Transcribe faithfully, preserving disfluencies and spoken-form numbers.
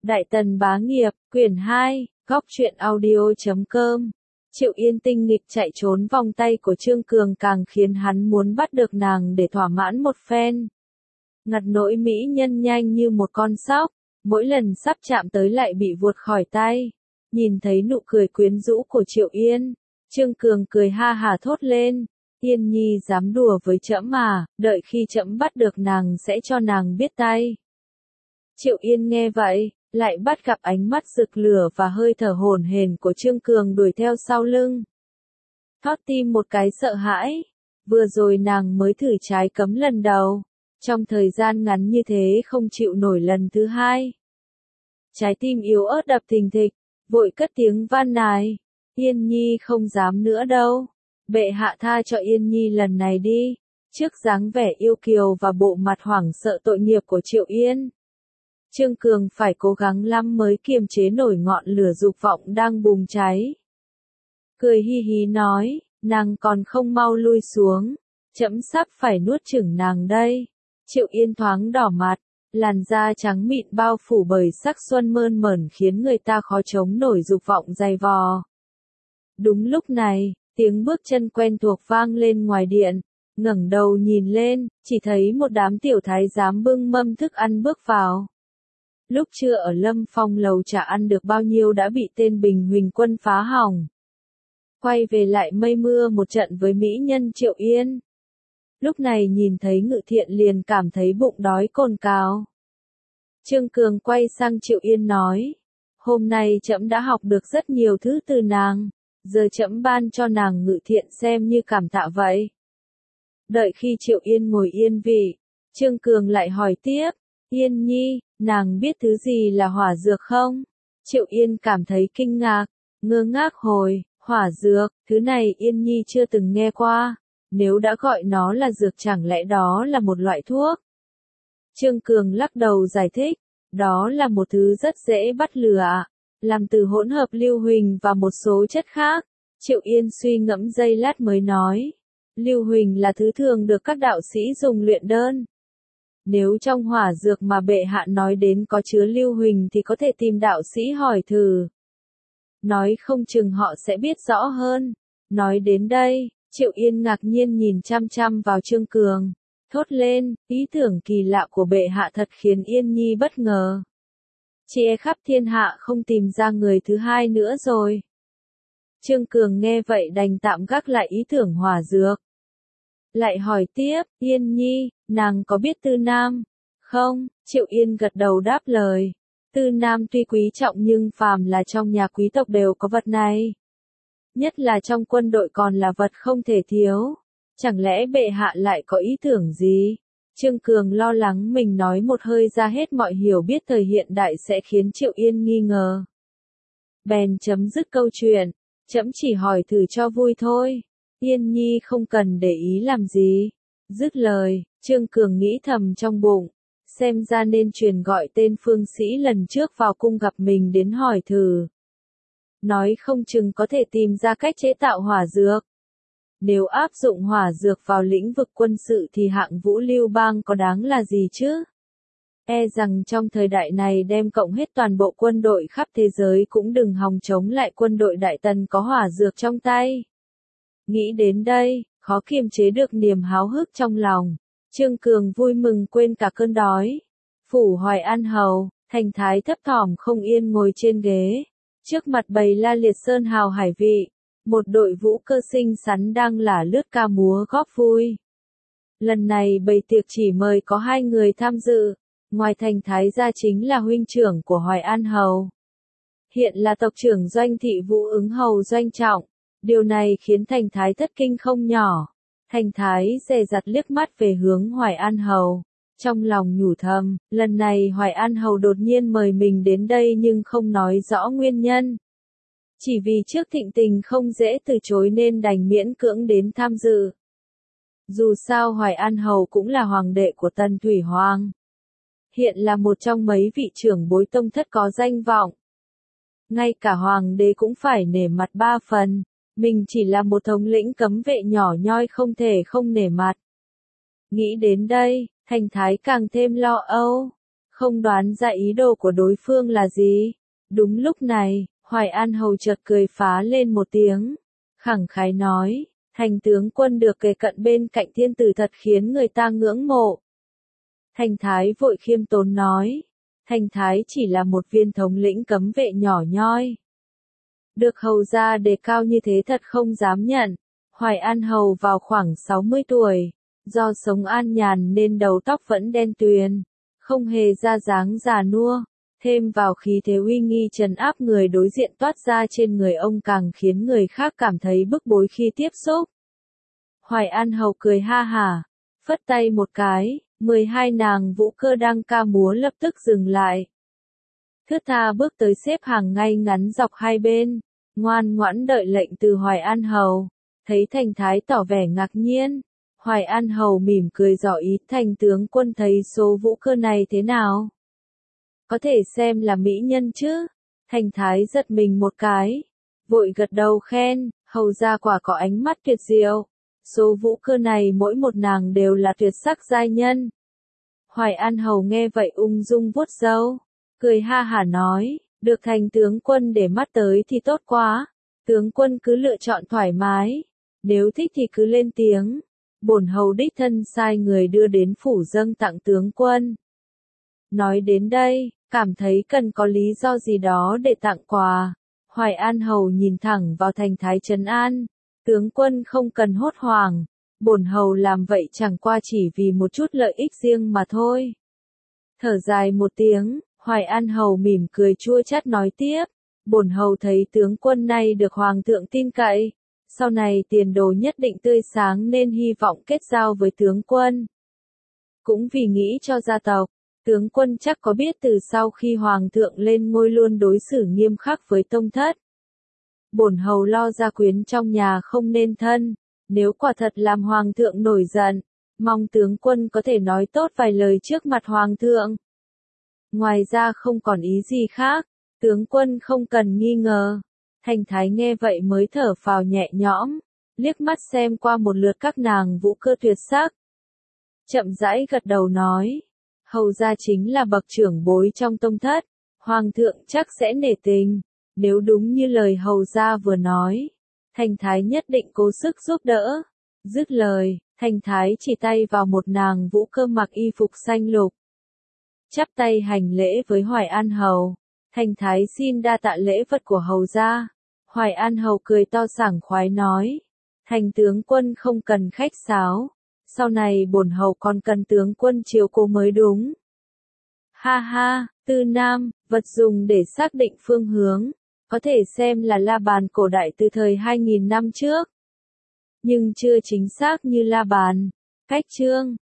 Đại Tần Bá Nghiệp, quyển hai, góc truyện audio chấm com. Triệu Yên tinh nghịch chạy trốn vòng tay của Trương Cường càng khiến hắn muốn bắt được nàng để thỏa mãn một phen. Ngặt nỗi mỹ nhân nhanh như một con sóc, mỗi lần sắp chạm tới lại bị vuột khỏi tay. Nhìn thấy nụ cười quyến rũ của Triệu Yên, Trương Cường cười ha hà thốt lên, Yên Nhi dám đùa với trẫm mà, đợi khi trẫm bắt được nàng sẽ cho nàng biết tay. Triệu Yên nghe vậy, lại bắt gặp ánh mắt rực lửa và hơi thở hổn hển của Trương Cường đuổi theo sau lưng. Thót tim một cái sợ hãi, vừa rồi nàng mới thử trái cấm lần đầu, trong thời gian ngắn như thế không chịu nổi lần thứ hai. Trái tim yếu ớt đập thình thịch, vội cất tiếng van nài, Yên Nhi không dám nữa đâu, bệ hạ tha cho Yên Nhi lần này đi. Trước dáng vẻ yêu kiều và bộ mặt hoảng sợ tội nghiệp của Triệu Yên, Trương Cường phải cố gắng lắm mới kiềm chế nổi ngọn lửa dục vọng đang bùng cháy. Cười hi hí nói, nàng còn không mau lui xuống, trẫm sắp phải nuốt chửng nàng đây. Triệu Yên thoáng đỏ mặt, làn da trắng mịn bao phủ bởi sắc xuân mơn mởn khiến người ta khó chống nổi dục vọng dày vò. Đúng lúc này, tiếng bước chân quen thuộc vang lên ngoài điện, ngẩng đầu nhìn lên, chỉ thấy một đám tiểu thái giám bưng mâm thức ăn bước vào. Lúc trưa ở Lâm Phong lầu chả ăn được bao nhiêu đã bị tên Bình Huỳnh Quân phá hỏng. Quay về lại mây mưa một trận với mỹ nhân Triệu Yên. Lúc này nhìn thấy Ngự Thiện liền cảm thấy bụng đói cồn cào. Trương Cường quay sang Triệu Yên nói, hôm nay trẫm đã học được rất nhiều thứ từ nàng, giờ trẫm ban cho nàng Ngự Thiện xem như cảm tạ vậy. Đợi khi Triệu Yên ngồi yên vị, Trương Cường lại hỏi tiếp, Yên Nhi, nàng biết thứ gì là hỏa dược không? Triệu Yên cảm thấy kinh ngạc, ngơ ngác hồi, hỏa dược, thứ này Yên Nhi chưa từng nghe qua, nếu đã gọi nó là dược chẳng lẽ đó là một loại thuốc? Trương Cường lắc đầu giải thích, đó là một thứ rất dễ bắt lửa, làm từ hỗn hợp lưu huỳnh và một số chất khác. Triệu Yên suy ngẫm giây lát mới nói, lưu huỳnh là thứ thường được các đạo sĩ dùng luyện đơn. Nếu trong hỏa dược mà bệ hạ nói đến có chứa lưu huỳnh thì có thể tìm đạo sĩ hỏi thử. Nói không chừng họ sẽ biết rõ hơn. Nói đến đây, Triệu Yên ngạc nhiên nhìn chăm chăm vào Trương Cường, thốt lên, ý tưởng kỳ lạ của bệ hạ thật khiến Yên Nhi bất ngờ. Chỉ e khắp thiên hạ không tìm ra người thứ hai nữa rồi. Trương Cường nghe vậy đành tạm gác lại ý tưởng hỏa dược. Lại hỏi tiếp, Yên Nhi, nàng có biết Tư Nam? Không, Triệu Yên gật đầu đáp lời. Tư Nam tuy quý trọng nhưng phàm là trong nhà quý tộc đều có vật này. Nhất là trong quân đội còn là vật không thể thiếu. Chẳng lẽ bệ hạ lại có ý tưởng gì? Trương Cường lo lắng mình nói một hơi ra hết mọi hiểu biết thời hiện đại sẽ khiến Triệu Yên nghi ngờ. Bèn chấm dứt câu chuyện, trẫm chỉ hỏi thử cho vui thôi. Yên Nhi không cần để ý làm gì. Dứt lời, Trương Cường nghĩ thầm trong bụng, xem ra nên truyền gọi tên phương sĩ lần trước vào cung gặp mình đến hỏi thử. Nói không chừng có thể tìm ra cách chế tạo hỏa dược. Nếu áp dụng hỏa dược vào lĩnh vực quân sự thì hạng vũ Lưu Bang có đáng là gì chứ? E rằng trong thời đại này đem cộng hết toàn bộ quân đội khắp thế giới cũng đừng hòng chống lại quân đội Đại Tần có hỏa dược trong tay. Nghĩ đến đây, khó kiềm chế được niềm háo hức trong lòng. Trương Cường vui mừng quên cả cơn đói. Phủ Hoài An Hầu, Thành Thái thấp thỏm không yên ngồi trên ghế. Trước mặt bầy la liệt sơn hào hải vị, một đội vũ cơ xinh xắn đang lả lướt ca múa góp vui. Lần này bầy tiệc chỉ mời có hai người tham dự, ngoài Thành Thái ra chính là huynh trưởng của Hoài An Hầu. Hiện là tộc trưởng Doanh Thị Vũ Ứng Hầu Doanh Trọng. Điều này khiến Thành Thái thất kinh không nhỏ. Thành Thái dè dặt liếc mắt về hướng Hoài An Hầu. Trong lòng nhủ thầm, lần này Hoài An Hầu đột nhiên mời mình đến đây nhưng không nói rõ nguyên nhân. Chỉ vì trước thịnh tình không dễ từ chối nên đành miễn cưỡng đến tham dự. Dù sao Hoài An Hầu cũng là hoàng đệ của Tần Thủy Hoàng. Hiện là một trong mấy vị trưởng bối tông thất có danh vọng. Ngay cả hoàng đế cũng phải nể mặt ba phần. Mình chỉ là một thống lĩnh cấm vệ nhỏ nhoi không thể không nể mặt. Nghĩ đến đây, Thành Thái càng thêm lo âu. không đoán ra ý đồ của đối phương là gì. Đúng lúc này, Hoài An Hầu chợt cười phá lên một tiếng, khẳng khái nói, Thành tướng quân được kề cận bên cạnh thiên tử thật khiến người ta ngưỡng mộ. Thành Thái vội khiêm tốn nói, Thành Thái chỉ là một viên thống lĩnh cấm vệ nhỏ nhoi. Được hầu gia đề cao như thế thật không dám nhận. Hoài An Hầu vào khoảng sáu mươi tuổi, do sống an nhàn nên đầu tóc vẫn đen tuyền, không hề ra dáng già nua, thêm vào khí thế uy nghi trấn áp người đối diện toát ra trên người ông càng khiến người khác cảm thấy bức bối khi tiếp xúc. Hoài An Hầu cười ha hả, phất tay một cái, mười hai nàng vũ cơ đang ca múa lập tức dừng lại. Thướt tha bước tới xếp hàng ngay ngắn dọc hai bên, ngoan ngoãn đợi lệnh từ Hoài An Hầu. Thấy Thành Thái tỏ vẻ ngạc nhiên, Hoài An Hầu mỉm cười dò ý, Thành tướng quân thấy số vũ cơ này thế nào? Có thể xem là mỹ nhân chứ? Thành Thái giật mình một cái, vội gật đầu khen, hầu gia quả có ánh mắt tuyệt diệu. Số vũ cơ này mỗi một nàng đều là tuyệt sắc giai nhân. Hoài An Hầu nghe vậy ung dung vuốt râu, cười ha hả nói, được Thành tướng quân để mắt tới thì tốt quá. Tướng quân cứ lựa chọn thoải mái, nếu thích thì cứ lên tiếng. Bổn hầu đích thân sai người đưa đến phủ dâng tặng tướng quân. Nói đến đây, cảm thấy cần có lý do gì đó để tặng quà. Hoài An Hầu nhìn thẳng vào Thành Thái trấn an, tướng quân không cần hốt hoảng, bổn hầu làm vậy chẳng qua chỉ vì một chút lợi ích riêng mà thôi. Thở dài một tiếng, Hoài An Hầu mỉm cười chua chát nói tiếp, bổn hầu thấy tướng quân này được hoàng thượng tin cậy, sau này tiền đồ nhất định tươi sáng nên hy vọng kết giao với tướng quân. Cũng vì nghĩ cho gia tộc, tướng quân chắc có biết từ sau khi hoàng thượng lên ngôi luôn đối xử nghiêm khắc với tông thất. Bổn hầu lo gia quyến trong nhà không nên thân, nếu quả thật làm hoàng thượng nổi giận, mong tướng quân có thể nói tốt vài lời trước mặt hoàng thượng. Ngoài ra không còn ý gì khác, tướng quân không cần nghi ngờ. Thành Thái nghe vậy mới thở phào nhẹ nhõm, liếc mắt xem qua một lượt các nàng vũ cơ tuyệt sắc. Chậm rãi gật đầu nói, hầu gia chính là bậc trưởng bối trong tông thất, hoàng thượng chắc sẽ nể tình, nếu đúng như lời hầu gia vừa nói, Thành Thái nhất định cố sức giúp đỡ. Dứt lời, Thành Thái chỉ tay vào một nàng vũ cơ mặc y phục xanh lục. Chắp tay hành lễ với Hoài An Hầu, Thành Thái xin đa tạ lễ vật của hầu gia. Hoài An Hầu cười to sảng khoái nói, Thành tướng quân không cần khách sáo, sau này bổn hầu còn cần tướng quân chiếu cố mới đúng. Ha ha, Tư Nam, vật dùng để xác định phương hướng, có thể xem là la bàn cổ đại từ thời hai nghìn năm trước. Nhưng chưa chính xác như la bàn, cách chương.